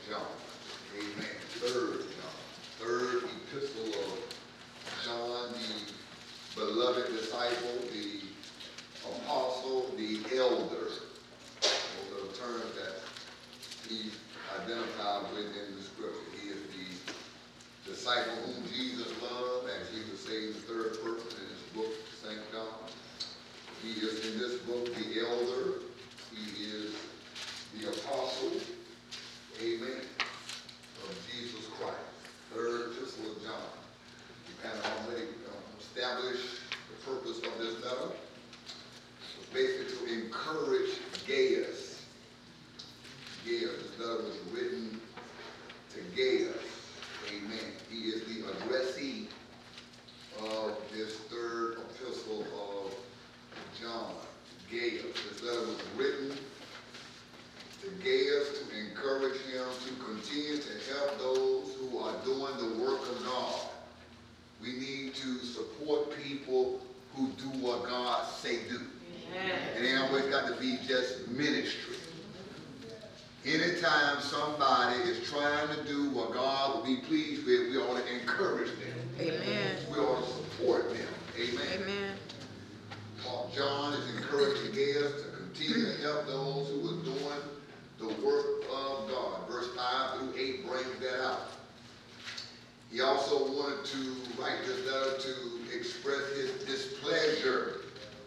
John. Amen. Third John. Third epistle of John, the beloved disciple, the apostle, the elder. Those are the terms that he identified with in the scripture. He is the disciple whom Jesus loved, as he would say in the third person in his book, St. John. He is in this book the elder. He is the apostle, amen, of Jesus Christ. Third epistle of John. We kind of already established the purpose of this letter. It's basically to encourage Gaius. Gaius, this letter was written to Gaius. Amen. He is the addressee of this third epistle of John. Gaius. This letter was written to Gaius to encourage him to continue to help those who are doing the work of God. We need to support people who do what God say do. Amen. And it ain't always got to be just ministry. Anytime somebody is trying to do what God will be pleased with, we ought to encourage them. Amen. We ought to support them. Amen. Amen. John is encouraging Gaius to continue to help those who are doing the work of God. Verse 5 through 8 brings that out. He also wanted to write this letter to express his displeasure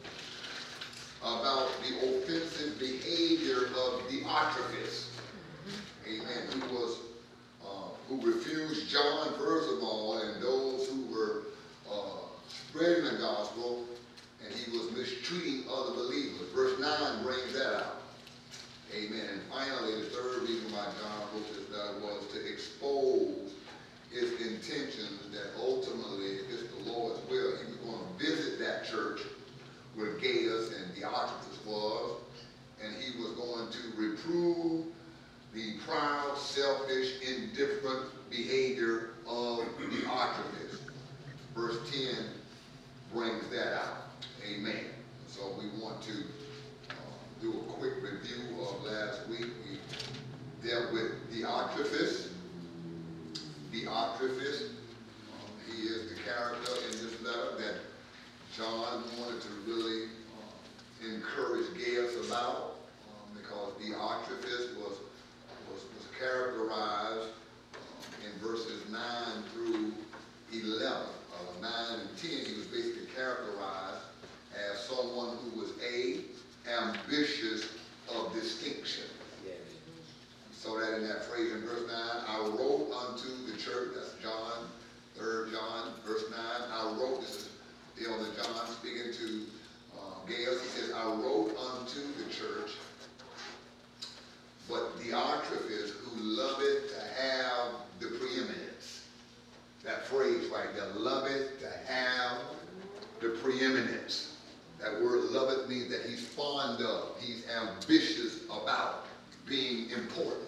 about the offensive behavior of Diotrephes. Amen. Who refused John, first of all, and those who were spreading the gospel, and he was mistreating other believers. Verse 9 brings that out. Amen. And finally, the third reason why John wrote this letter was to expose his intentions that ultimately, if it's the Lord's will, he was going to visit that church where Gaius and Diotrephes was, and he was going to reprove the proud, selfish, indifferent behavior of Diotrephes. Verse 10 brings that out. Amen. So we want to do a quick review of last week. We dealt with Diotrephes. Diotrephes, he is the character in this letter that John wanted to really encourage Gaius about, because Diotrephes was characterized in verses 9 through 11. 9 and 10, he was basically characterized as someone who was ambitious of distinction. Yes. So that in that phrase in verse 9, I wrote unto the church, that's John, 3rd John, verse 9, I wrote, this is the elder John speaking to Gaius, he says, I wrote unto the church, but Diotrephes, who loveth to have the preeminence. That phrase right there, loveth to have the preeminence. That word loveth means that he's fond of, he's ambitious about being important.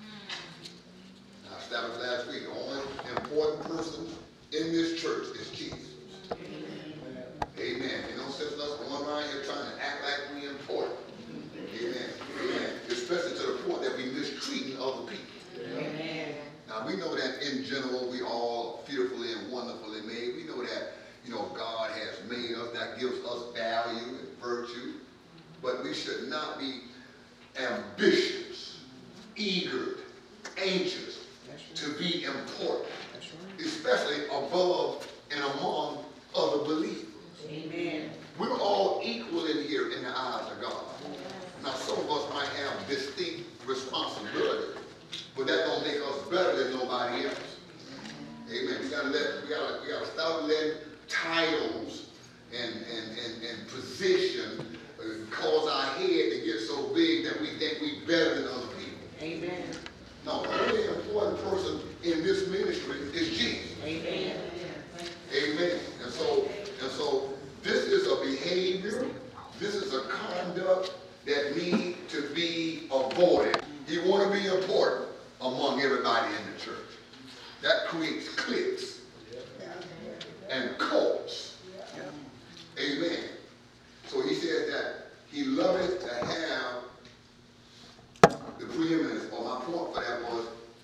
I established last week, the only important person in this church is Jesus. Amen. You know, since us going around here trying to act like we're important. Amen. Amen. Especially to the point that we're mistreating other people. Amen. Now, we know that in general, we all fearfully and wonderfully made. We know that, God has made us. That gives us value and virtue. But we should not be ambitious, eager, anxious to be important. Especially above and among other believers. Amen. We're all equal in here in the eyes of God. Now, some of us might have distinct responsibility, but that don't make us better than nobody else. Amen. We gotta stop letting titles and position cause our head to get so big that we think we're better than other people. Amen. No, the really important person in this ministry is Jesus. Amen. Amen. And so this is a behavior, this is a conduct that need to be avoided. You want to be important among everybody in the church. That creates cliques and cults. Amen. So he says that he loveth to have the preeminence, or my point for that was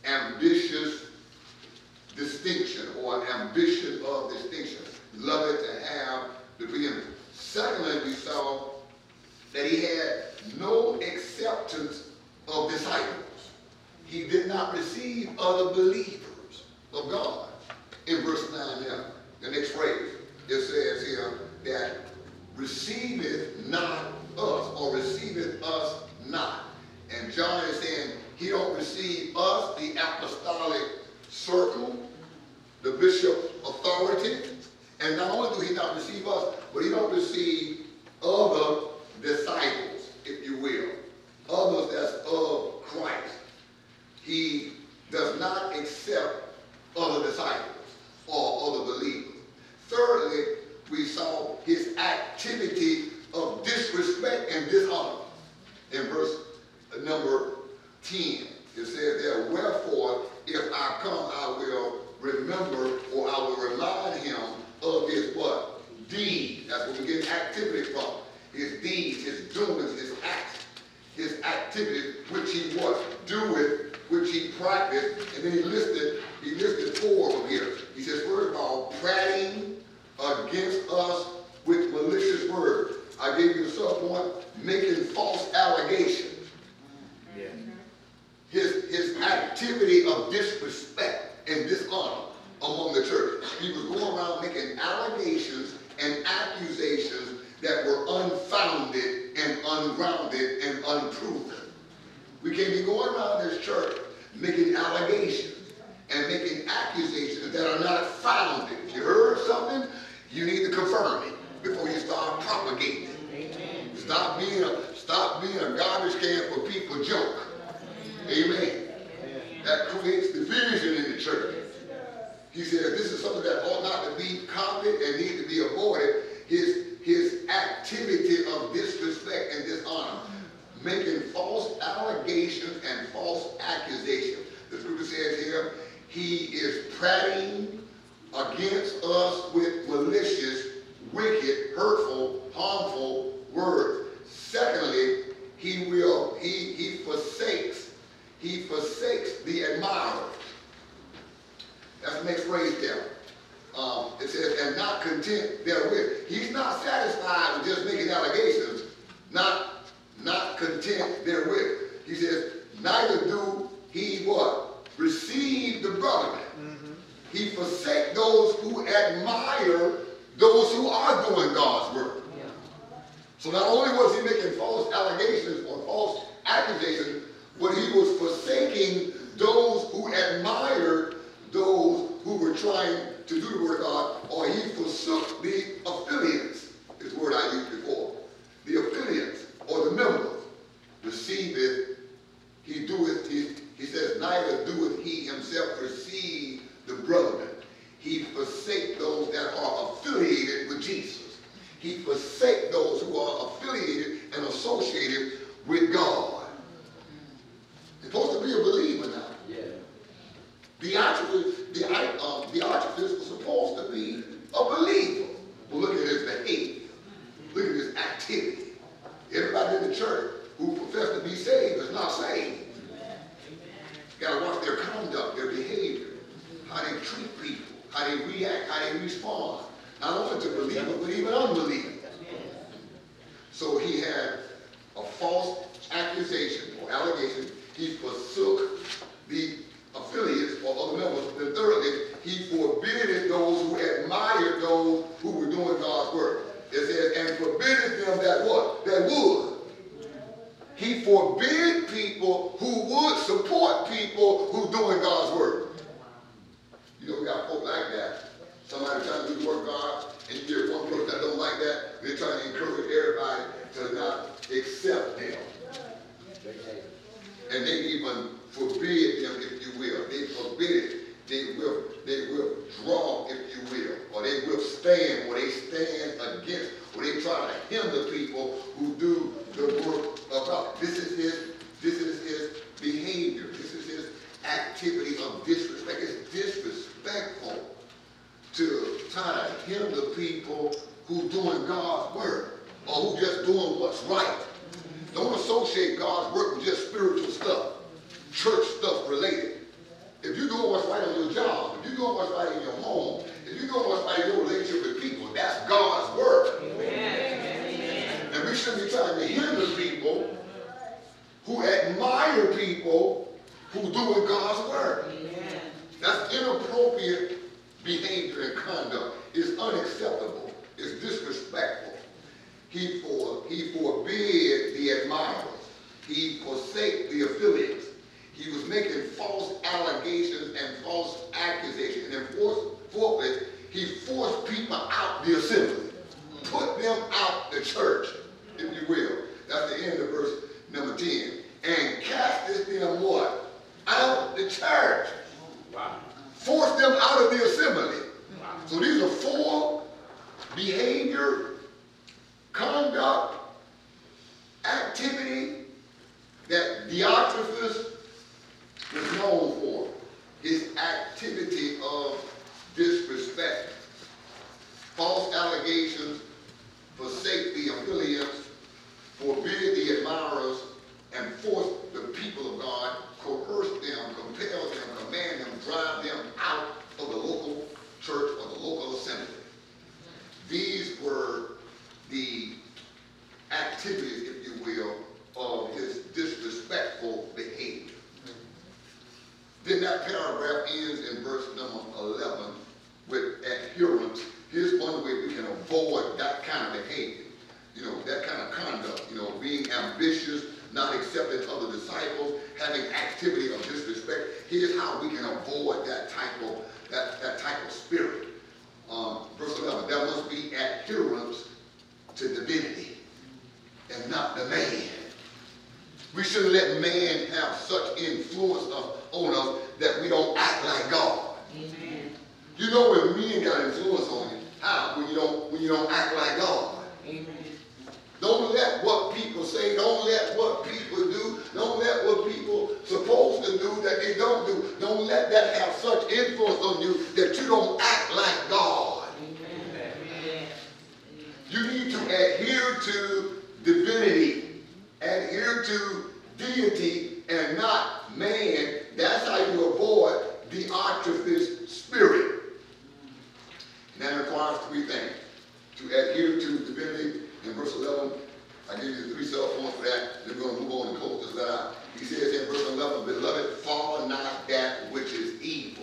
ambitious distinction or ambition of distinction. Love it to have the beginning. Secondly, we saw that he had no acceptance of disciples. He did not receive other believers of God. In verse 9 now, the next phrase, it says here that receiveth not us, or receiveth us not. And John is saying he don't receive us, the apostolic circle, the bishop's authority. And not only do he not receive us, but he don't receive other disciples, if you will. Others that's of Christ. He does not accept other disciples or other believers. Thirdly, we saw his activity of disrespect and dishonor. In verse number 10, it says there, wherefore, if I come, I will remember, or I will remind him of his what? Deed. That's where we get activity from. His deeds, his doings, his acts, his activity, which he what? Doeth, which he practiced. And then he listed four of them here. He says, first of all, prating against us with malicious words. I gave you the sub-point, making false allegations. Yeah. His activity of disrespect and dishonor among the church. He was going around making allegations and accusations that were unfounded and ungrounded and unproven. We can't be going around this church making allegations and making accusations that are not founded. If you heard something, you need to confirm it before you start propagating it. Amen. Stop being a garbage can for people joke. Amen. Amen. That creates division in the church. He said this is something that ought not to be copied and need to be avoided. His activity of disrespect and dishonor, making false allegations and false accusations. The scripture says here, he is prating against us with malicious, wicked, hurtful, harmful words. Secondly, he forsakes the admirer. That's the next phrase there. It says, and not content therewith. He's not satisfied with just making allegations, not content therewith. He says, neither do he what? Receive the brotherly. Mm-hmm. He forsake those who admire those who are doing God's work. Yeah. So not only was he making false allegations or false accusations, but he was forsaking those who admired those who were trying to do the word of God, or he forsook the affiliates, is the word I used before. The affiliates, or the members, receiveth, he doeth, he says, neither doeth he himself receive the brethren. He forsake those that are affiliated with Jesus. He forsake those who are affiliated and associated with God. You're supposed to be a believer now. Yeah. Diotrephes was supposed to be a believer. But look at his behavior. Look at his activity. Everybody in the church who profess to be saved is not saved. You got to watch their conduct, their behavior, how they treat people, how they react, how they respond. Not only to believers, but even unbelievers. So he had a false accusation or allegation. He forsook the affiliates or other members. Then thirdly, he forbidded those who admired those who were doing God's work. It says, and forbidded them that what? That would. He forbid people who would support people who doing God's work. You know, we got folk like that. Somebody trying to do the work of God, and you get one person that don't like that, they're trying to encourage everybody to not accept them. And they even forbid them, if you will. They forbid it. They will draw, if you will, or they will stand, or they stand against, or they try to hinder people who do the work of God. This is his behavior. This is his activity of disrespect. It's disrespectful to try to hinder people who doing God's work, or who just doing what's right. Don't associate God's work with just spiritual stuff, church stuff related. you're doing what's right in your home, if you're doing what's right in your relationship with people, that's God's work. And we shouldn't be trying to hinder people who admire people who doing God's work. That's inappropriate behavior and conduct. It's unacceptable. It's disrespectful. He forbid the admirers. He forsake the affiliates. He was making false allegations and false accusations. And fourthly, he forced people out the assembly. Put them out the church, if you will. That's the end of verse number 10. And casteth them what? Out the church. Wow. Forced them out of the assembly. Wow. So these are 4 behavior, conduct, activity that Diotrephes was known for. His activity of disrespect, false allegations, forsake the affiliates, forbid the admirers, and force the people of God, coerce them, compel them, command them, drive them out of the local church or the local assembly. These were the activities, if you will, of his disrespectful behavior. Then that paragraph ends in verse number 11 with adherence. Here's one way we can avoid that kind of behavior, that kind of conduct, being ambitious, not accepting other disciples, having activity of disrespect. Here's how we can avoid that type of spirit. Verse 11, there must be adherence to divinity and not the man. We shouldn't let man have such influence on us that we don't act like God. Amen. You know when men got influence on you, how? When you don't act like God. Amen. Don't let what people say, don't let what people do, don't let what people supposed to do that they don't do. Don't let that have such influence on you that you don't act like God. Amen. You need to adhere to divinity, adhere to deity and not man. That's how you avoid the Diotrephes spirit. And that requires 3 things. To adhere to divinity. In verse 11, I give you the 3 cell points for that. Then we're going to move on and close this out. He says in verse 11, beloved, follow not that which is evil,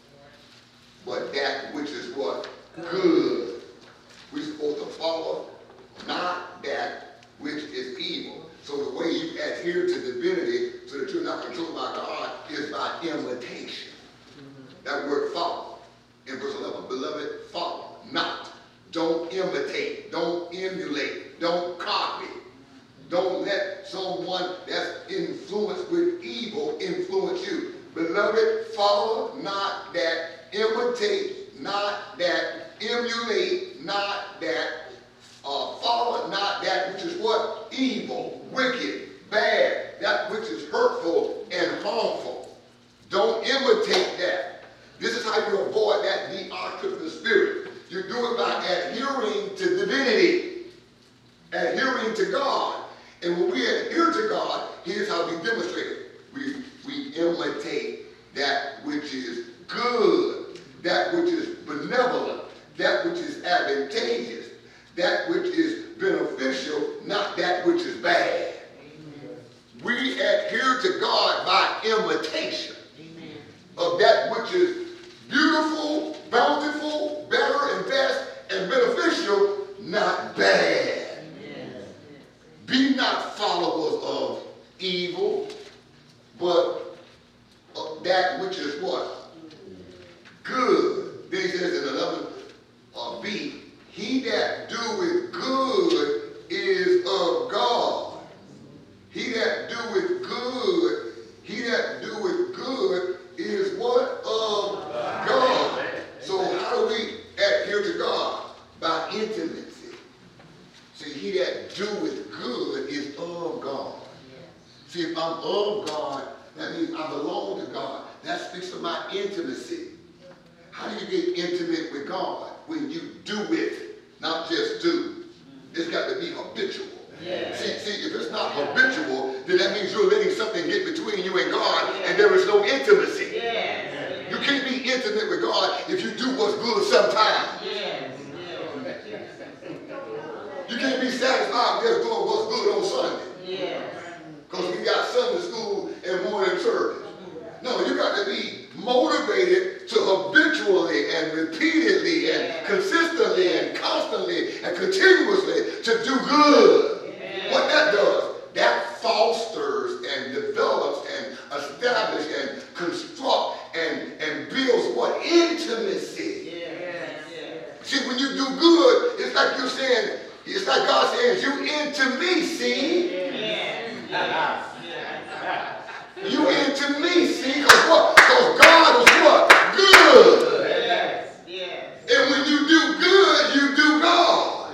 but that which is what? Good. We're supposed to follow not that which is evil. So the way you adhere to divinity so that you're not controlled by God is by imitation. That word follow. In verse 11, beloved, follow not. Don't imitate. Don't emulate. Don't copy. Don't let someone that's influenced with evil influence you. Beloved, follow not that, imitate not that, emulate not that, follow not that which is what? Evil, wicked, bad, that which is hurtful and harmful. Don't imitate that. This is how you avoid that Diotrephes spirit. You do it by adhering to divinity, adhering to God. And when we adhere to God, here's how we demonstrate it. We imitate that which is good, that which is benevolent, that which is advantageous, that which is beneficial, not that which is bad. Amen. We adhere to God by imitation. Amen. Of that which is beautiful, bountiful, better and best, and beneficial, not bad. Amen. Be not followers of evil, but of that which is what? Good. Then he says in 11b, he that doeth good is of God. He that doeth good, is what? Of God. So how do we adhere to God? By intimacy. See, he that doeth good is of God. See, if I'm of God, that means I belong to God. That speaks of my intimacy. How do you get intimate with God? When you do it, not just do. It's got to be habitual. Yeah. See, if it's not habitual, then that means you're letting something get between you and God, and there is no intimacy. Yeah. You can't be intimate with God God if you do what's good sometimes. Yes. You can't be satisfied with just doing what's good on Sunday. Yes. Because we got Sunday school and morning service. No, you got to be motivated to habitually and repeatedly and consistently and constantly and continuously to do good. What that does, that fosters and develops and establishes and constructs and builds what? Intimacy. See, when you do good, it's like you're saying, it's like God saying, you into me, see? You into me, see? Because what? Because God is what? Good. And when you do good, you do God.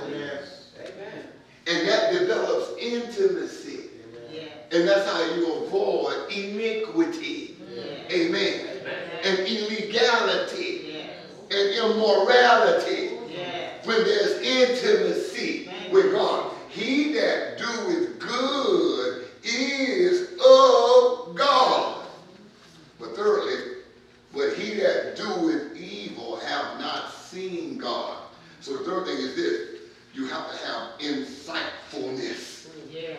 And that develops intimacy. And that's how you avoid iniquity. Amen. And illegality. And immorality. When there's intimacy with God. He that doeth good is of God. But thirdly, but he that doeth evil have not seen God. So the third thing is this. You have to have insightfulness.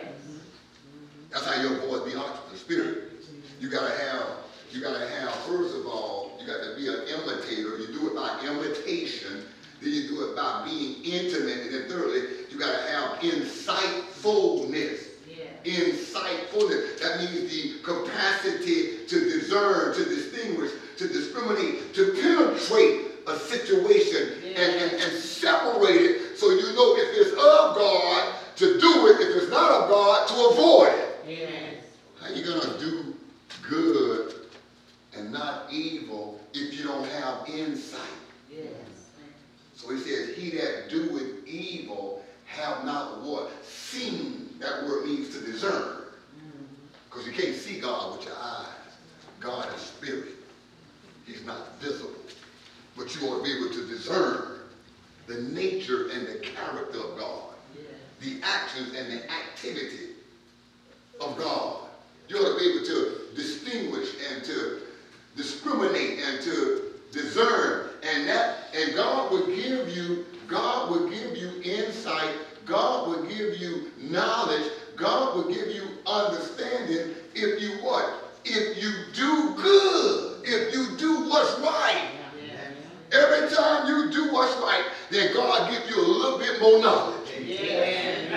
That's how you avoid the arch of the spirit. You gotta have, first of all, you got to be an imitator. You do it by imitation. Then you do it by being intimate. And then thirdly, you got to have insightfulness. Insightfulness. That means the capacity to discern, to distinguish, to discriminate, to penetrate a situation and separate it so you know if it's of God to do it, if it's not of God to avoid it. How you going to do good and not evil if you don't have insight? So he says, he that doeth evil have not what? Seen. That word means to discern. Because you can't see God with your eyes. God is spirit. He's not visible. But you ought to be able to discern the nature and the character of God. The actions and the activity of God. You ought to be able to distinguish and to discriminate and to discern. And God will give you insight. God will give you knowledge. God will give you understanding if you what? If you do good. If you do what's right. Every time you do what's right, then God gives you a little bit more knowledge. Amen.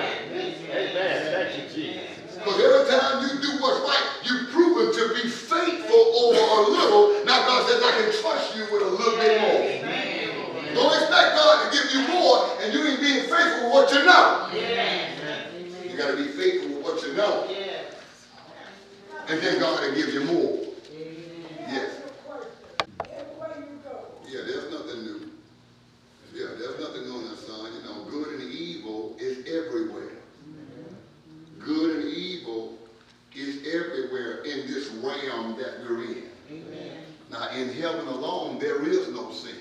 Thank you, Jesus. Because every time you do what's right, you've proven to be faithful over a little. Now God says, I can trust you with a little bit more. Don't expect God to give you more and you ain't being faithful with what you know. You got to be faithful with what you know. And then God will give you more. Yes. Yeah, there's nothing new. Yeah, there's nothing new in that, son. You know, good and evil is everywhere. Good and evil is everywhere in this realm that we're in. Now, in heaven alone, there is no sin.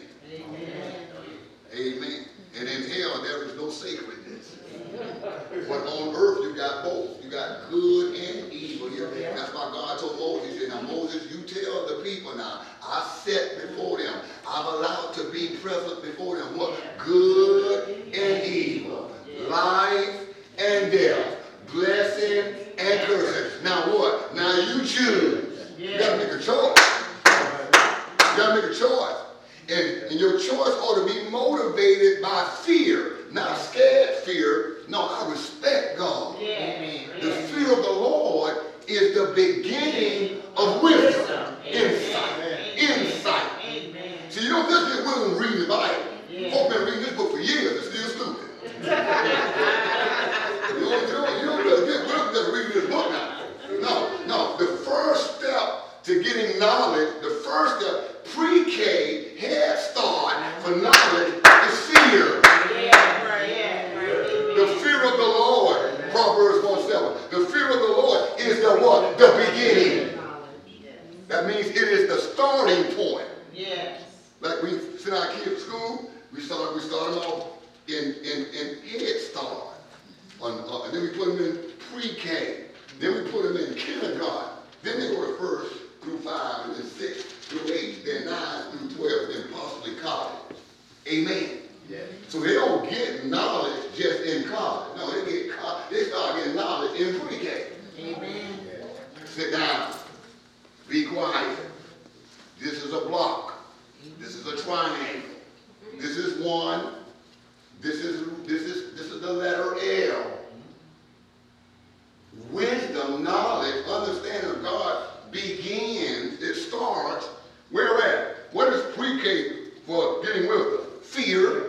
Amen. And in hell, there is no sacredness. But on earth, you got both. You got good and evil. That's why God told Moses, he said, now Moses, you tell the people now, I set before them, I've allowed to be present before them what? Good and evil. Life and death. Blessing and cursing. Now what? Now you choose. You got to make a choice. You got to make a choice. And your choice ought to be motivated by fear. Not scared fear. No, I respect God. The fear of the Lord is the beginning of wisdom. Insight. See, you don't just get wisdom reading the Bible. Folk been reading this book for years and still stupid. You don't really get wisdom just reading this book now. No. The first step to getting knowledge, the first step, pre-K, head start for knowledge is fear. The fear of the Lord, Proverbs 1:7. The fear of the Lord is the what? The beginning. That means it is the starting point. Like we send our kids to school, we start them off in Head Start. And then we put them in pre-K. Then we put them in kindergarten. Then they go to 1st through 5, and then 6 through 8, then 9 through 12. quiet. This is a block. This is a triangle. This is one. This is the letter L. Wisdom, knowledge, understanding of God begins, it starts, where at? What is pre-K for getting wisdom? Fear,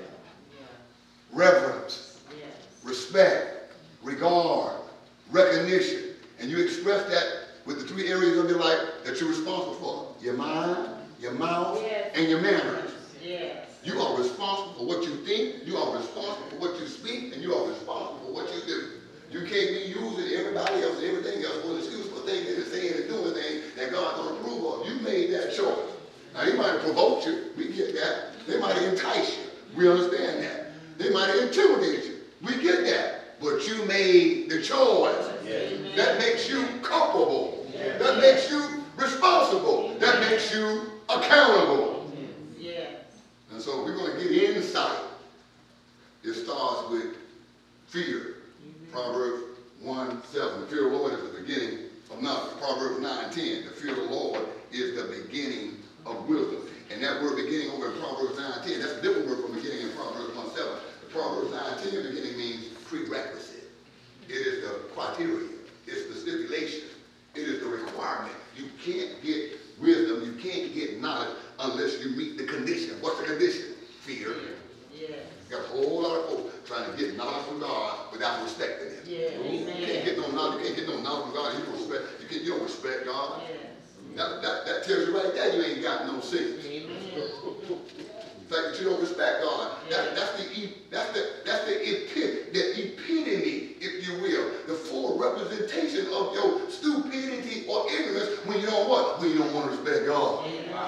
reverence, respect, regard, recognition. And you express that with the three areas of your life that you're responsible for. Your mind, your mouth, and your manners. You are responsible for what you think, you are responsible for what you speak, and you are responsible for what you do. You can't be using everybody else and everything else for an excuse for things that are saying and doing things that God don't approve of. You made that choice. Now, they might have provoked you. We get that. They might have enticed you. We understand that. They might have intimidated you. We get that. But you made the choice. That makes you culpable. That makes you responsible. That makes you accountable. And so we're going to get insight. It starts with fear. Proverbs 1:7. The fear of the Lord is the beginning of knowledge. Proverbs 9:10. The fear of the Lord is the beginning of wisdom. And that word beginning over in Proverbs 9:10, that's a different word from beginning in Proverbs 1:7. The Proverbs 9:10 beginning means prerequisite. It is the criteria. It's the stipulation. It is the requirement. You can't get wisdom, you can't get knowledge unless you meet the condition. What's the condition? Fear. Got a whole lot of folks trying to get knowledge from God without respecting Him. You can't get no knowledge. You can't get no knowledge from God. You don't respect God. That tells you right there you ain't got no sense. The fact that you don't respect God, that's the epitome, if you will, the full representation of your stupidity or ignorance when you don't what? When you don't want to respect God.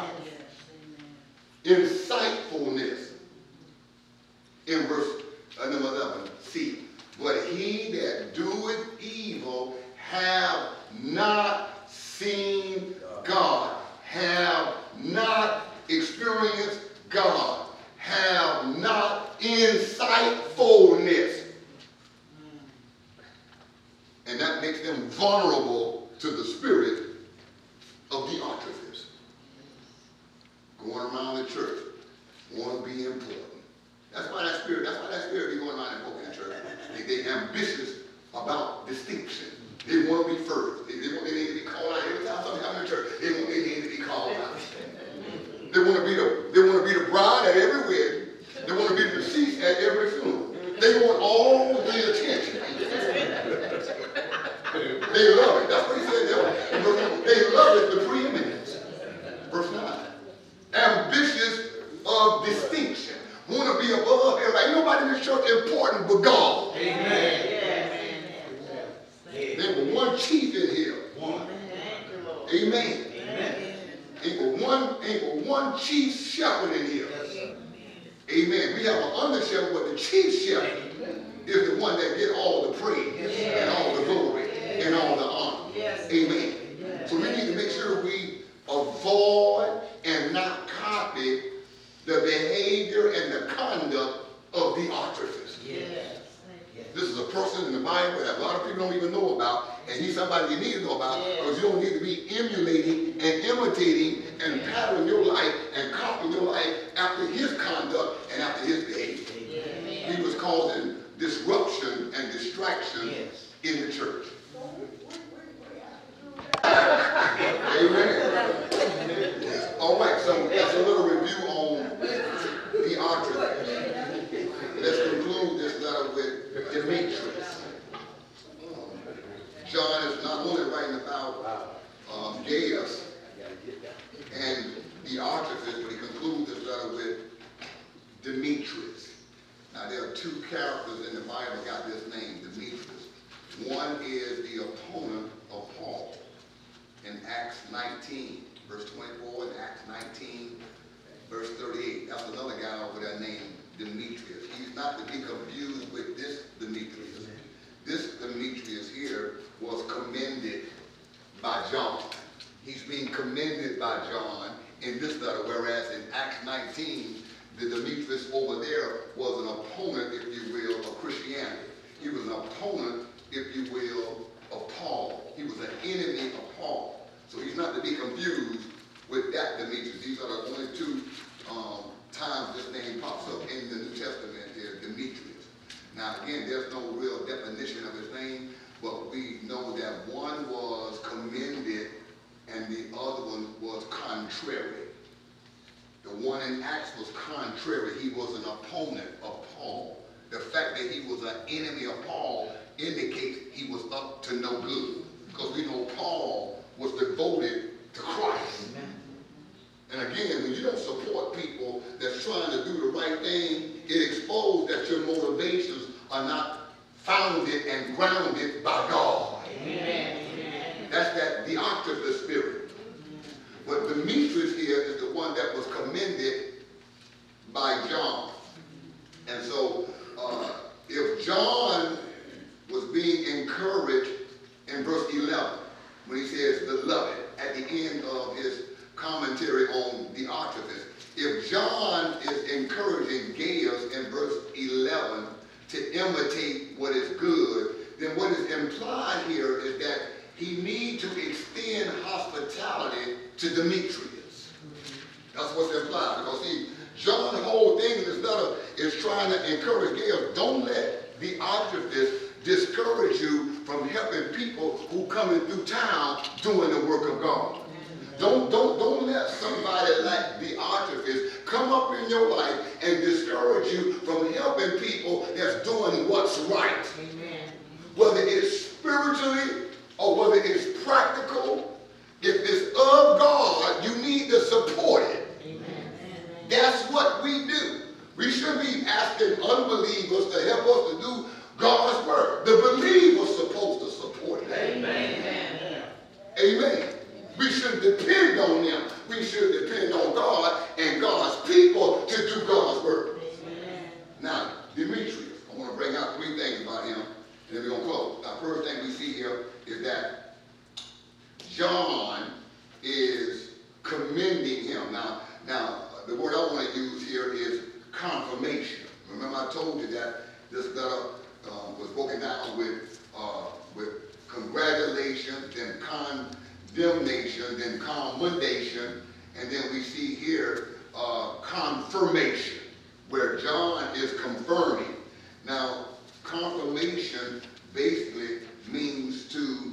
Insightfulness. In verse number 11, see, but he that doeth evil have not seen God, have not experienced God, have not insightfulness. And that makes them vulnerable to the spirit of Diotrephes. Going around the church, want to be important. That's why that spirit be going around in folk in the church. They're ambitious about distinction. They want to be first. They need to be called out. Every time something happens in the church, they need to be called out. They want to be the bride at every wedding. They want to be the deceased at every funeral. They want all the attention. They love it. That's what he said. They love it, the preeminence. Verse 9. Ambitious of distinction. Want to be above everybody. Ain't nobody in this church important but God. Amen. There's one chief in here. Amen. Ain't but one chief shepherd in here. Amen. We have an under shepherd, but the chief shepherd is the one that gets all the praise and all the glory and all the honor. Amen. So we need to make sure we avoid and not copy the behavior and the conduct of Diotrephes. This is a person in the Bible that a lot of people don't even know about, and he's somebody you need to know about, because you don't need to be emulating and imitating and patterning your life and copying your life after his conduct and after his behavior. He was causing disruption and distraction in the church. Amen. All right, so that's a little review on Diotrephes. Let's conclude this letter with Demetrius. John is not only writing about Gaius and Diotrephes, but he concludes this letter with Demetrius. Now, there are two characters in the Bible that got this name, Demetrius. One is the opponent of Paul in Acts 19, verse 24, and Acts 19, verse 38. That's another guy over there named Demetrius. He's not to be confused with this Demetrius. This Demetrius here was commended by John. He's being commended by John in this letter, whereas in Acts 19, the Demetrius over there was an opponent, if you will, of Christianity. He was an opponent, if you will, of Paul. He was an enemy of Paul. So he's not to be confused with that Demetrius. These are the only two times this name pops up in the New Testament is Demetrius. Now again, there's no real definition of his name, but we know that one was commended and the other one was contrary. The one in Acts was contrary. He was an opponent of Paul. The fact that he was an enemy of Paul indicates he was up to no good. Because we know Paul was devoted to Christ. Amen. And again, when you don't support people that's trying to do the right thing, it exposes that your motivations are not founded and grounded by God. Amen. That's that Diotrephes spirit. But Demetrius here is the one that was commended by John. And so, if John was being encouraged in verse 11, when he says, beloved, at the end of his commentary on Diotrephes, if John is encouraging Gaius in verse 11 to imitate what is good, then what is implied here is that he needs to extend hospitality to Demetrius. That's what's implied. Because see, John's whole thing in this letter is trying to encourage Gaius. Don't let Diotrephes discourage you from helping people who coming through town doing the work of God. Don't let somebody like Diotrephes come up in your life and discourage you from helping people that's doing what's right. Amen. Whether it's spiritually or whether it's practical, if it's of God, you need to support it. Amen. That's what we do. We shouldn't be asking unbelievers to help us to do God's work. The believer's supposed to support it. Amen. Amen. We shouldn't depend on them. We should depend on God and God's people to do God's work. Amen. Now, Demetrius, I want to bring out three things about him, and then we're going to close. Now, first thing we see here is that John is commending him. Now, the word I want to use here is confirmation. Remember I told you that this letter was broken down with congratulations, then condemnation, then commendation, and then we see here confirmation, where John is confirming. Now, confirmation basically means to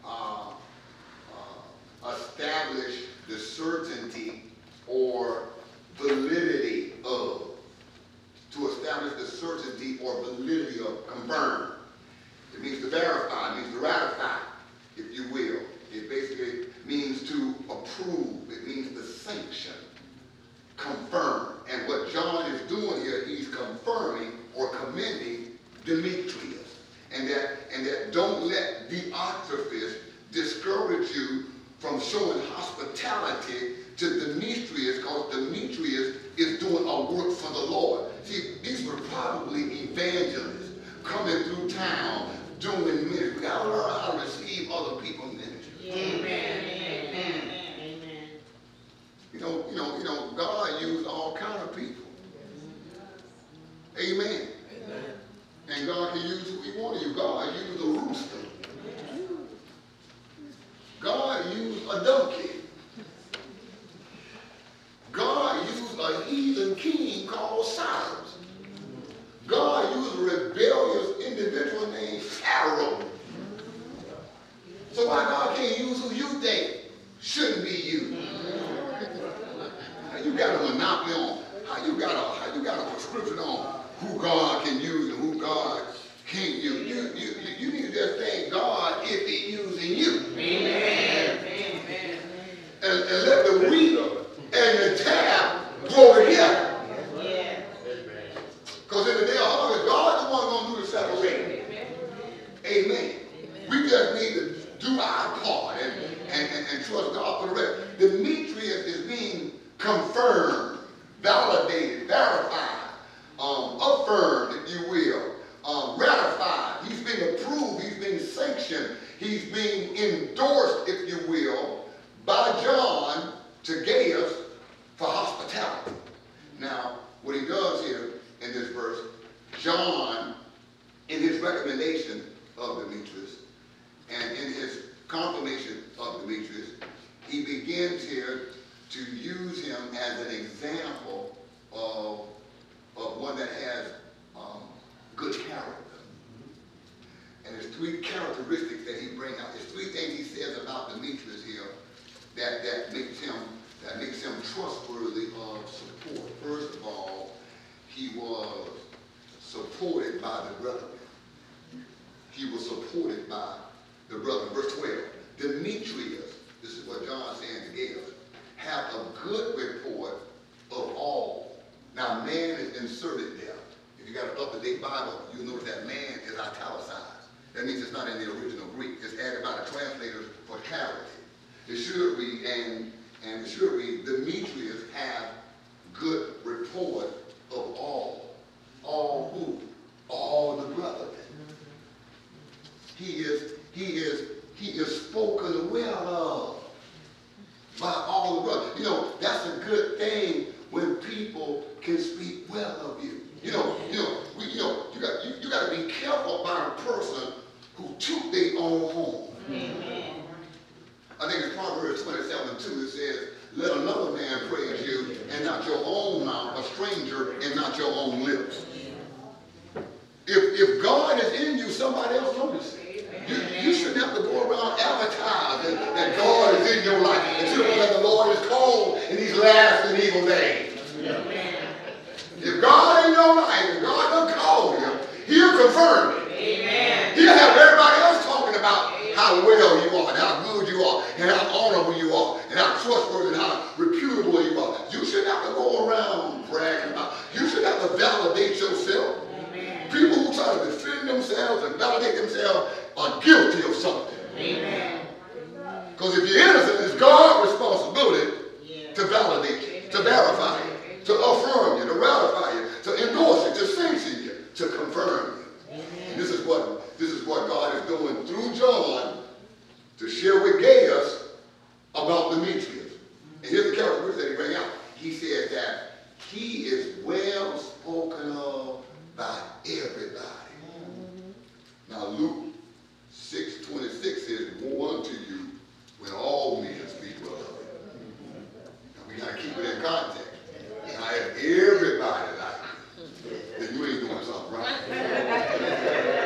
establish the certainty or validity of. To establish the certainty or validity of, confirm. It means to verify, it means to ratify, if you will. It basically means to approve. It means to sanction, confirm. And what John is doing here, he's confirming or commending Demetrius. And that don't let Diotrephes discourage you from showing hospitality to Demetrius, because Demetrius is doing a work for the Lord. See, these were probably evangelists coming through town doing ministry. We got to learn how to receive other people's ministry. Amen. Amen. You know, God used all kind of people. Amen. And God can use who he want to use. God used a rooster. God used a donkey. God used a heathen king called Cyrus. God used a rebellious individual named Pharaoh. So why God can't use who you think shouldn't be used? Now you got a monopoly on how you got a prescription on who God can use and who God can't use. You need to just thank God if He's using you. Amen. And let the wheat and the tare grow together. Yeah. Because in the day of harvest, God's the one going to do the separating. Amen. We just need to do our part and trust God for the rest. Demetrius is being confirmed, validated, verified, affirmed, if you will, ratified. He's being approved. He's being sanctioned. He's being endorsed, if you will, by John to Gaius for hospitality. Now, what he does here in this verse, John, in his recommendation of Demetrius and in his confirmation of Demetrius, begins here to use him as an example of one that has good character. And there's three characteristics that he brings out. There's three things he says about Demetrius here that makes him trustworthy of support. First of all, he was supported by the brethren. He was supported by the brethren. Verse 12, Demetrius, this is what John is saying to Gaius, have a good report of all. Now, man is inserted there. If you got an up-to-date Bible, you'll notice that man is italicized. That means it's not in the original Greek. It's added by the translators for clarity. It should read, and it should read, Demetrius have good report of all. All who? All the brethren. He is spoken well of by all the brothers. You know, that's a good thing when people can speak well of you. You got to be careful about a person who took their own home. Amen. I think it's Proverbs 27:2. It says, let another man praise you, and not your own mouth, a stranger, and not your own lips. If God is in you, somebody else notices it. You shouldn't have to go around advertising that God is in your life until that the Lord is called in these last and evil days. If God in your life, if God done called you, he'll confirm it. Amen. He'll have everybody else talking about how well you are, and how good you are, and how honorable you are, and how trustworthy and how reputable you are. You shouldn't have to go around bragging about. You shouldn't have to validate yourself. Amen. People who try to defend themselves and validate themselves are guilty of something. Amen. Because if you're innocent, it's God's responsibility Yeah. to validate you, to verify you, to affirm you, to ratify you, to endorse you, to sanction you, to confirm you. And this is what God is doing through John to share with Gaius about Demetrius. And here's the characteristic that he brings out. He says that he is well spoken of by everybody. Now Luke 6:26 says, woe unto you when all men speak well of you. Now we got to keep it in context. Now if everybody like you, then you ain't doing something right.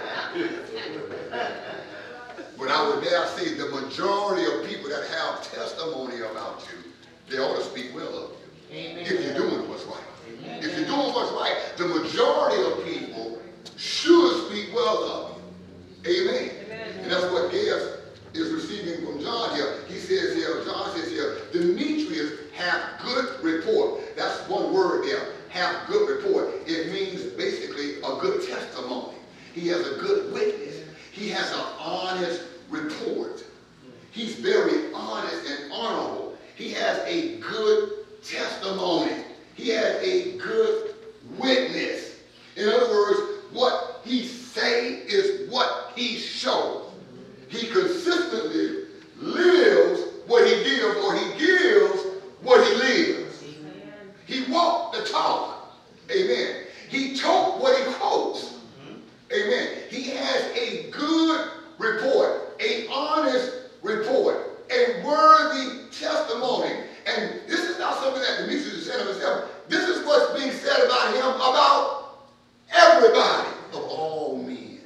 But I would dare say the majority of people that have testimony about you, they ought to speak well of you. Amen. If you're doing what's right. If you're doing what's right, the majority of people should speak well of you. Amen. And that's what Gaius is receiving from John here. He says here, John says here, Demetrius have good report. That's one word there, have good report. It means basically a good testimony. He has a good witness. He has an honest report. He's very honest and honorable. He has a good testimony. He has a good witness. In other words, what he say is what he shows. He consistently lives what he gives, or he gives what he lives. He walked the talk. Amen. He taught what he quotes. Amen. He has a good report, an honest report, a worthy testimony. And this is not something that Demetrius is saying of himself. This is what's being said about him, about everybody, of all men.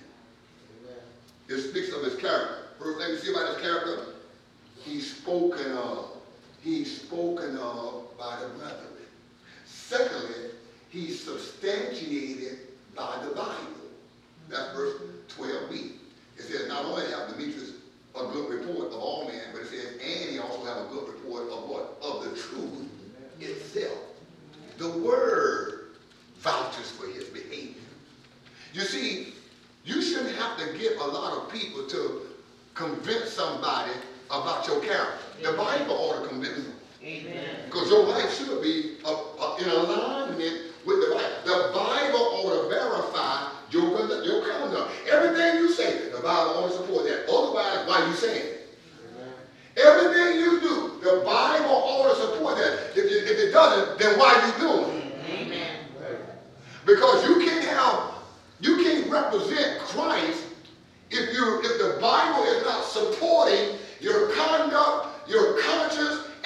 It speaks of his character. First thing you see about his character, he's spoken of. He's spoken of by the brethren. Secondly, he's substantiated by the Bible. That's verse 12b. It says not only have Demetrius a good report of all men, but it says, and he also have a good report of what? Of the truth itself. The word vouches for his behavior. You see, you shouldn't have to get a lot of people to convince somebody about your character. The Bible ought to convince them. Amen. Because your life should be in alignment with the Bible. The Bible ought to verify your conduct. Everything you say, the Bible ought to support that. Otherwise, why are you saying it? Everything you do, the Bible ought to support that. If it doesn't, then why are you doing it? Amen. Because you can't represent Christ if the Bible is not supporting your conduct, your conscience,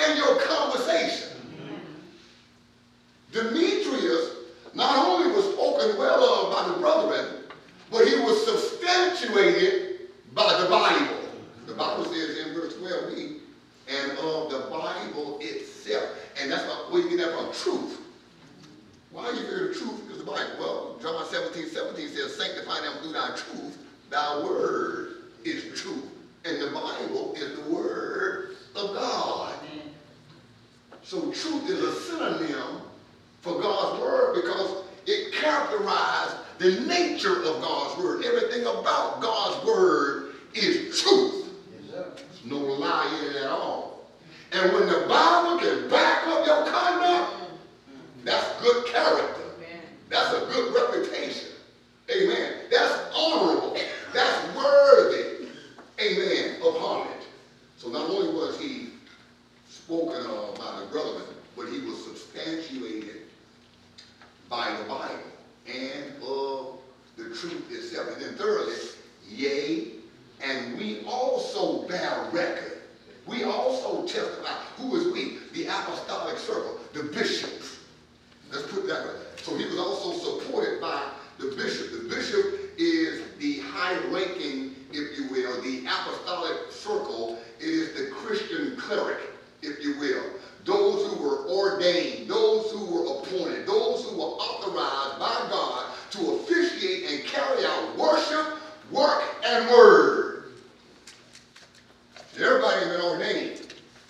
of truth. Why you fear the truth is the Bible? Well, John 17:17 says, sanctify them through thy truth. Thy word is truth. And the Bible is the word of God. Amen. So truth is a synonym for God's word because it characterizes the nature of God's word. Everything about God's word is truth. There's no lie in it at all. And when the Bible can back up your conduct, that's good character. That's a good reputation. Amen. That's honorable. That's worthy. Amen. Of homage. So not only was he spoken of by the brethren, but he was substantiated by the Bible and of the truth itself. And then thirdly, yea, and we also bear record. We also testify. Who is we? The apostolic circle, the bishops. Let's put it that way. So he was also supported by the bishop. The bishop is the high-ranking, if you will, the apostolic circle. It is the Christian cleric, if you will. Those who were ordained, those who were appointed, those who were authorized by God to officiate and carry out worship, work, and word. Everybody has been ordained.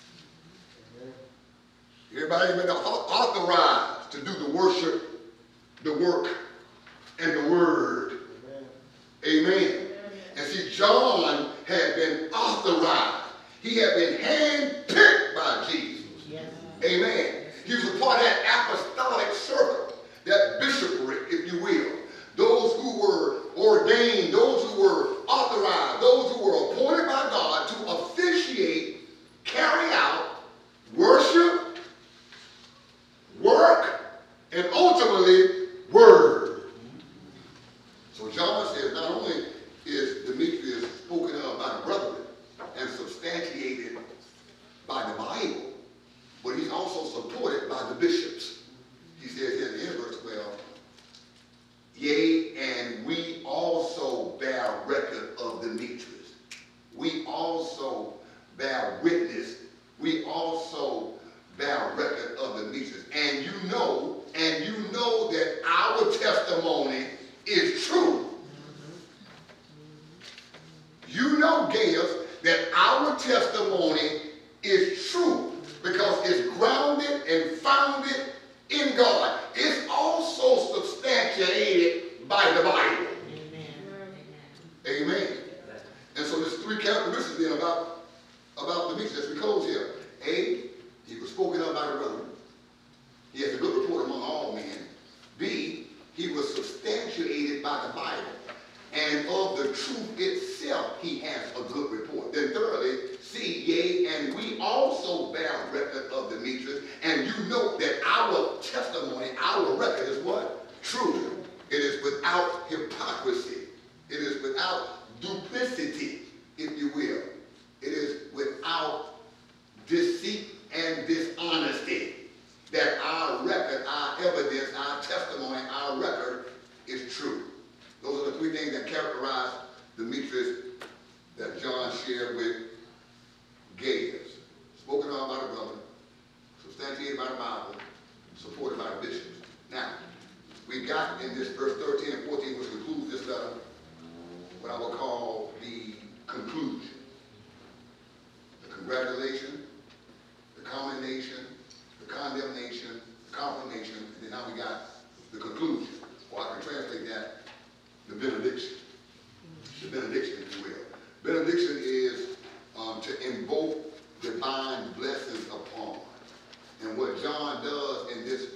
Everybody has been authorized to do the worship, the work, and the word. Amen. And see, John had been authorized. He had been handpicked by Jesus. Yes. Amen. He was a part of that apostolic circle, that bishopric, if you will. Those who were ordained, those who were authorized, those who were appointed by God to officiate, carry out worship, work, and ultimately word. So John says not only is Demetrius spoken of by the brethren and substantiated by the Bible, but he's also supported by the bishops. He says here in verse 12, yea, and we also bear record of Demetrius. We also bear witness. We also bear record of Demetrius. And you know that our testimony is true. You know, Gaius, that our testimony is true because it's grounded and founded in God. It's also substantiated by the Bible. Amen. Amen. And so there's three characteristics then about Demetrius as we close here. A, he was spoken of by the brethren. He has a good report among all men. B, he was substantiated by the Bible. And of the truth itself, he has a good report. Then thirdly, C, yea, and we also bear record of Demetrius. And you know that our testimony, our record is what? True. It is without hypocrisy. It is without duplicity, if you will. It is without deceit and dishonesty. That our record, our evidence, our testimony, our record is true. Those are the three things that characterize Demetrius that John shared with Gaius. Spoken of by the brother, substantiated by the Bible, supported by the bishops. Now, we got in this verse 13 and 14, which concludes this letter, what I will call the conclusion. The congratulation, the commendation, the condemnation, the confirmation, and then now we got the conclusion. Or I can translate that, the benediction. The benediction, if you will. Benediction is to invoke divine blessings upon. And what John does in this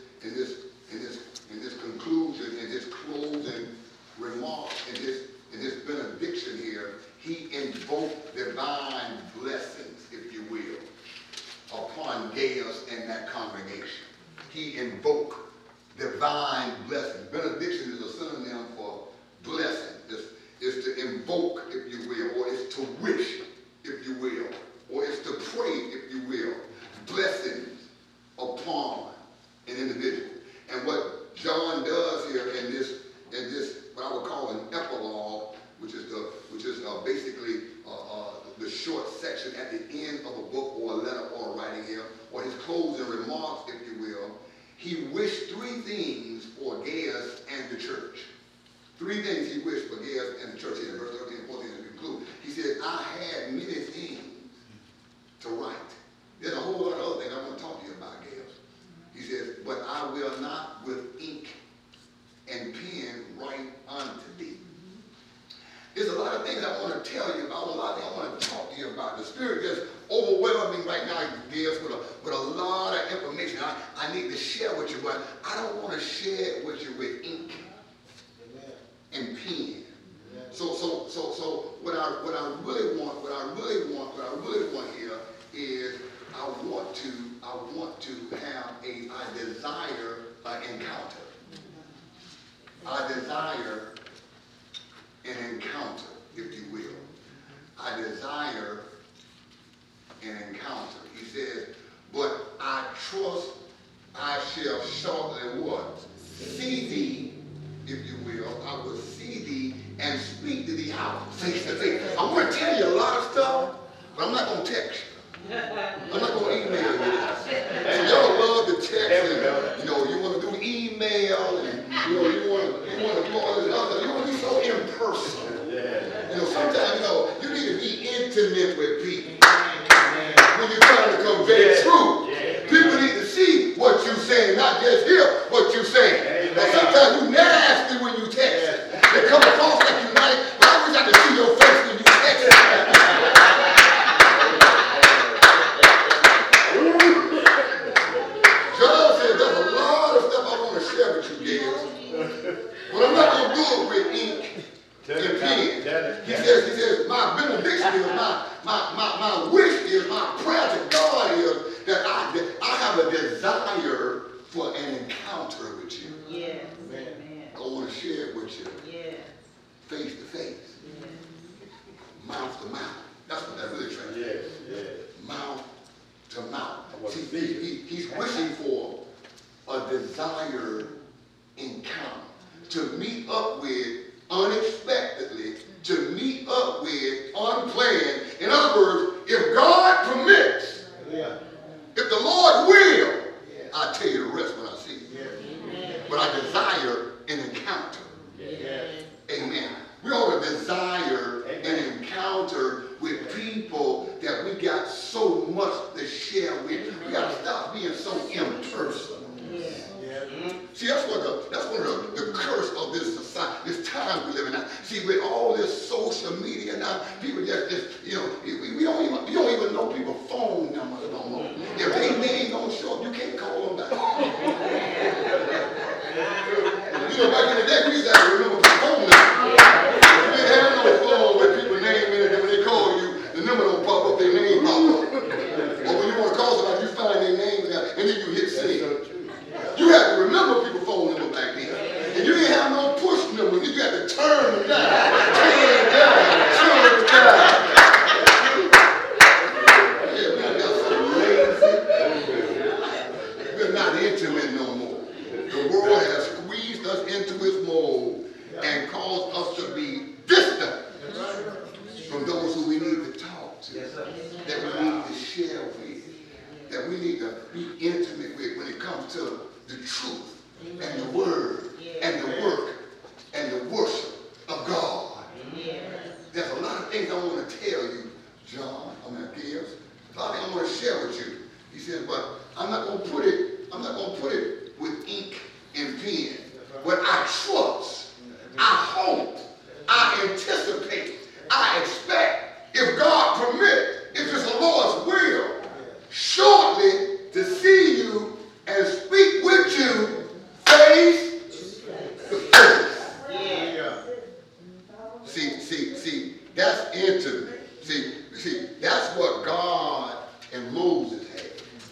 conclusion, in this closing remarks, in this benediction here, he invoked divine blessings, if you will, upon Gaius and that congregation. He invoked divine blessings. Benediction is a synonym for blessing. It's to invoke, if you will, or it's to wish, if you will, or it's to pray, if you will, blessings upon an individual. And what John does here in this what I would call an epilogue, which is basically the short section at the end of a book or a letter or a writing here, or his closing remarks, if you will, he wished three things for Gaius and the church. Three things he wished for Gaius and the church. In verse 13 and 14 to conclude, he said, I had many things to write. There's a whole lot of other things I want to talk to you about, Gaius. He says, but I will not with ink and pen write unto thee. There's a lot of things I want to tell you about, a lot of things I want to talk to you about. The Spirit is overwhelming right now, Gaius, with a lot of information I need to share with you, but I don't want to share it with you with ink and pen. So what I really want here is I want to have I desire an encounter. I desire an encounter, if you will. I desire an encounter. He says, but I trust I shall shortly what? See thee, if you will. I will see thee and speak to thee how? Face to face. I want to tell you a lot of stuff, but I'm not going to text you. I'm not going to email you. So y'all love to text and, you want to do email and, you want to do all this other stuff. You want to be so impersonal. Sometimes, you need to be intimate with people when you're trying to convey truth. People need to see what you're saying, not just hear what you're saying. But sometimes you nasty when you text. They come across like you nice, but I wish I could see your face when you text. John said there's a lot of stuff I want to share with you, Gaius. But I'm not going to do it with ink and pen. He says, my benediction is, my wish is, my prayer to God is that I have a desire for an encounter with you. Yes. I want to share it with you. Yes. Face to face. Yes. Mouth to mouth. That's what that really translates. Yes. Mouth to mouth. See, he's wishing for a desired encounter. To meet up with unexpectedly, to meet up with unplanned. In other words, if God permits, if the Lord will, I'll tell you the rest when I see you. But I desire an encounter. Amen. We ought to desire an encounter with people that we got so much to share with. We got to stop being so impersonal. See, that's one of the curse of this society, this time we live in now. See, with all this social media now, people just we don't even know people's phone numbers no more. If they name don't show up, you can't call them back. Back in the day, we used to have to remember the phone number. We didn't have no phone with people's name in it, and when they call you, the number don't pop up, their name pop up. Or when you want to call somebody, you find their name and then you hit send. You had to remember people's phone number back then. And you didn't have no push numbers. You had to turn them down. Yeah, we got so lazy. We're not intimate no more. The world has squeezed us into its mold and caused us to be distant from those who we need to talk to, that we need to share with, that we need to be intimate with when it comes to the truth and the word and the work and the worship of God. There's a lot of things I want to tell you, John. Gaius. A lot of things I want to share with you. He said, but I'm not going to put it with ink and pen. But I trust, I hope, I anticipate, I expect, if God permits, if it's the Lord's will, shortly to see you and speak with you face to face. See, that's intimate. See, that's what God and Moses had.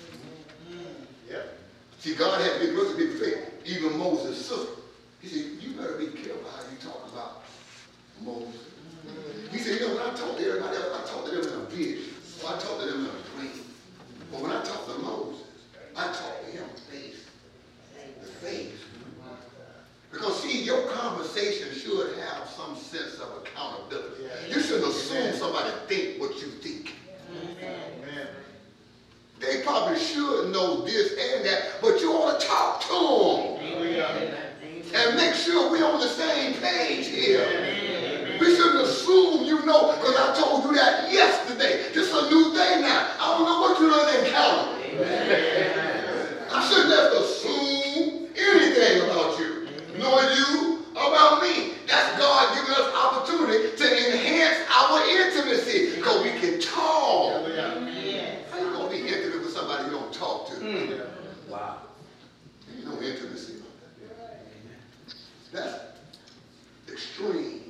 See, God had big roots of big faith. Even Moses' sister. He said, you better be careful how you talk about Moses. He said, when I talk to everybody else, I talk to them in a vision. Or I talk to them in a dream. But when I talk to Moses, I talk to him face to face. Because see, your conversation should have some sense of accountability. You shouldn't assume somebody think what you think. They probably should know this and that, but you ought to talk to them and make sure we're on the same page here. We shouldn't assume you know, because I told you that yesterday. This is a new day now. I don't know what you're going to encounter. I shouldn't have to assume anything about you, nor you about me. That's God giving us opportunity to enhance our intimacy, because we can talk. How you going to be intimate with somebody you don't talk to? Wow. There's no intimacy. That's extreme.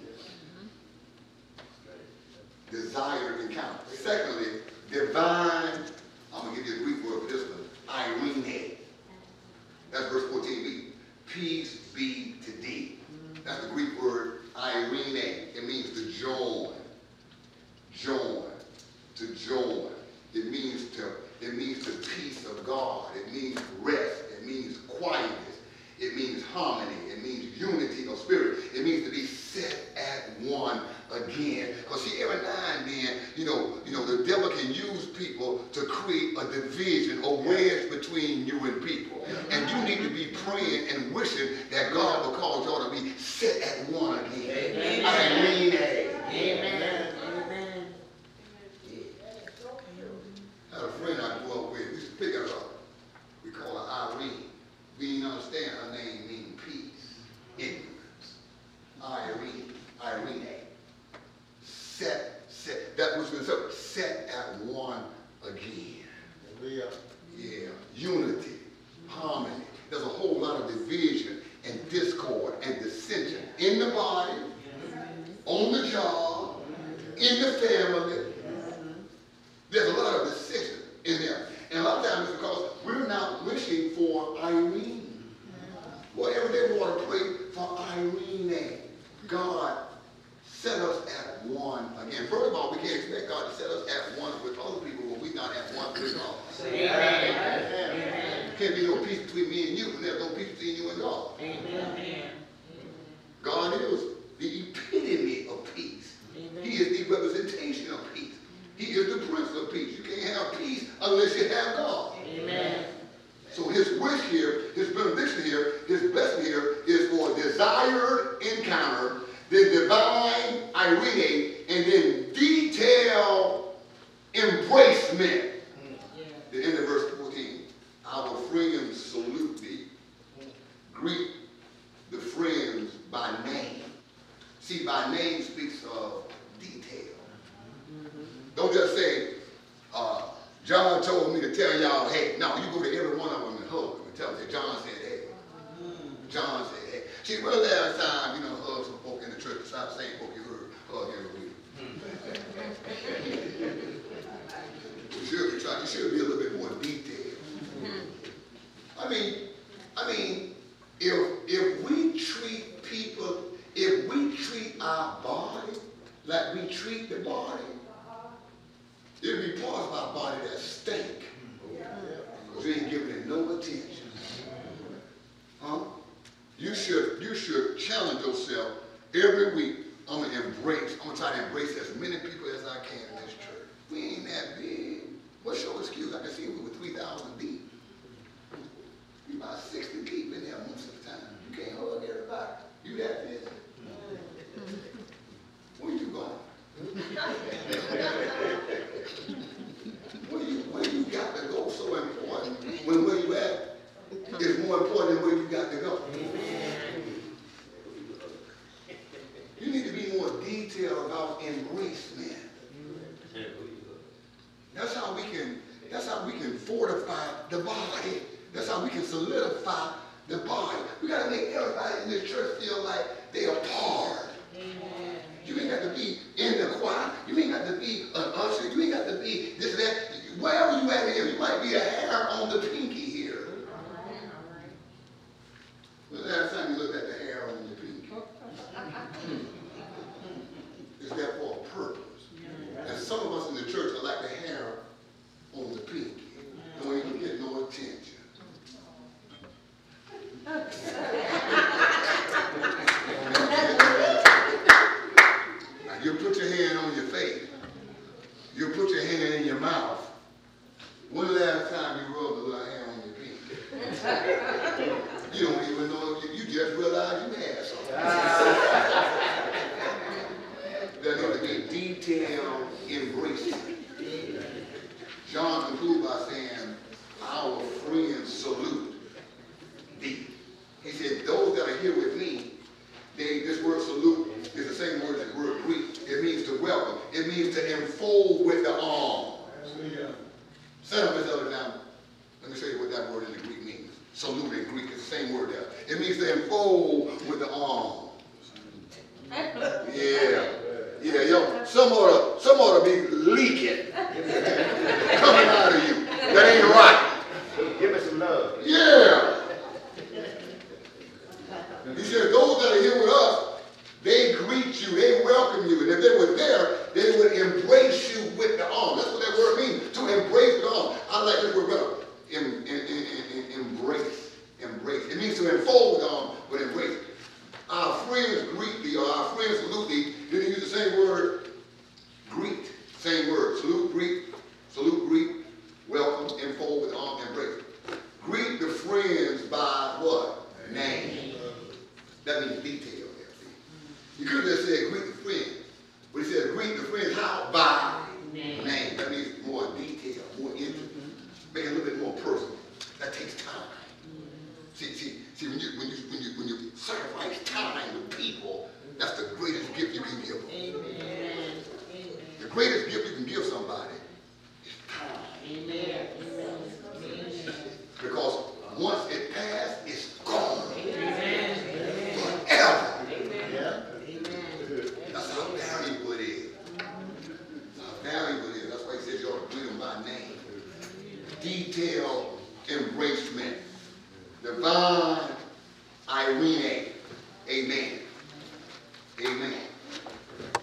Desired encounter. Secondly, divine, I'm going to give you a Greek word for this one, irene. That's verse 14b. Peace be to thee. That's the Greek word irene. It means to join. Join. To join. It means the peace of God. It means rest. It means quietness. It means harmony. It means unity of spirit. It means to be set at one again. Because see, every now and then, you know, the devil can use people to create a division or wedge between you and people. And you need to be praying and wishing that God will cause y'all to be set at one again. Amen. I mean, Amen. Amen. I had a friend I grew up with. We used to pick her up. We call her Irene. We didn't understand her name meaning peace, ignorance. Irene. Set. That was set at one again. Yeah. Unity, harmony. There's a whole lot of division and discord and dissension in the body, on the job, in the family. There's a lot of dissension in there. And a lot of times it's because we're not wishing for Irene. Well, every day we want to pray for Irene. God, set us at one again. First of all, we can't expect God to set us at one with other people when we're not at one with God. There can't be no peace between me and you, and there's no peace between you and God. Amen. God is the epitome of peace. He is the representation of peace. He is the Prince of Peace. You can't have peace unless you have God. Amen. So his wish here, his benediction here, his blessing here is for a desired encounter, then divine irene, and then detailed embracement. The end of verse 14. Our friends salute thee. Greet the friends by name. See, by name speaks of detail. Don't just say, John told me to tell y'all, hey. No, you go to every one of them and hug them and tell them, John said, hey. John said, hey. See, when the last time, hug some folk in the church, besides the same folk you heard, hug every week. You should be a little bit more detailed. I mean, if we treat people, if we treat our body like we treat the body, there'll be parts of our body that stink. Because we ain't giving it no attention. Huh? You should challenge yourself every week. I'm going to try to embrace as many people as I can in this church. We ain't that big. What's your excuse? I can see we were 3,000 deep. We about 60 deep in there most of the time. You can't hug everybody. You that busy. Where you going? Where you got to go so important when where you at is more important than where you got to go. You need to be more detailed about embracement. That's how we can fortify the body. That's how we can solidify the body. We got to make everybody in this church feel like they're a part. You ain't got to be in the choir. You ain't got to be an usher. You ain't got to be this, that. Wherever you at here, you might be a hair on the pinky here. When the last time you looked at the hair on your pinky? It's there for a purpose. And some of us in the church are like the hair on the pinky. Don't even get no attention. You put your hand on your face. You put your hand in your mouth. When the last time you rubbed a little hand salute thee. He said, those that are here with me, this word salute is the same word as the word greet. It means to welcome. It means to enfold with the arm. Set up this other down. Let me show you what that word in the Greek means. Salute in Greek is the same word there. It means to enfold with the arm. Yeah. Yeah, yo, some ought to be leaking coming out of you. That ain't right. Give me some love. Yeah. He said, those that are here with us, they greet you, they welcome you. And if they were there, they would embrace you with the arm. That's what that word means, to embrace with the arm. I like this word better. Embrace. Embrace. It means to enfold with the arm, but embrace. Our friends greet thee, or our friends salute thee. Then he use the same word, greet. Same word. Salute, greet, welcome, enfold with the arm, embrace. Greet the friends by what? Name. That means detail there, see. You could have just said greet the friends. But he said greet the friends how? By name. That means more detail, more intimate. Make it a little bit more personal. That takes time. See, when you sacrifice time with people, that's the greatest gift you can give them. Amen. The greatest gift you can give somebody is time. Amen. Because once it passed, it's gone. Amen. Forever. Amen. That's how valuable it is. That's how valuable it is. That's why he says you ought to greet them by name. Detailed embracement. Divine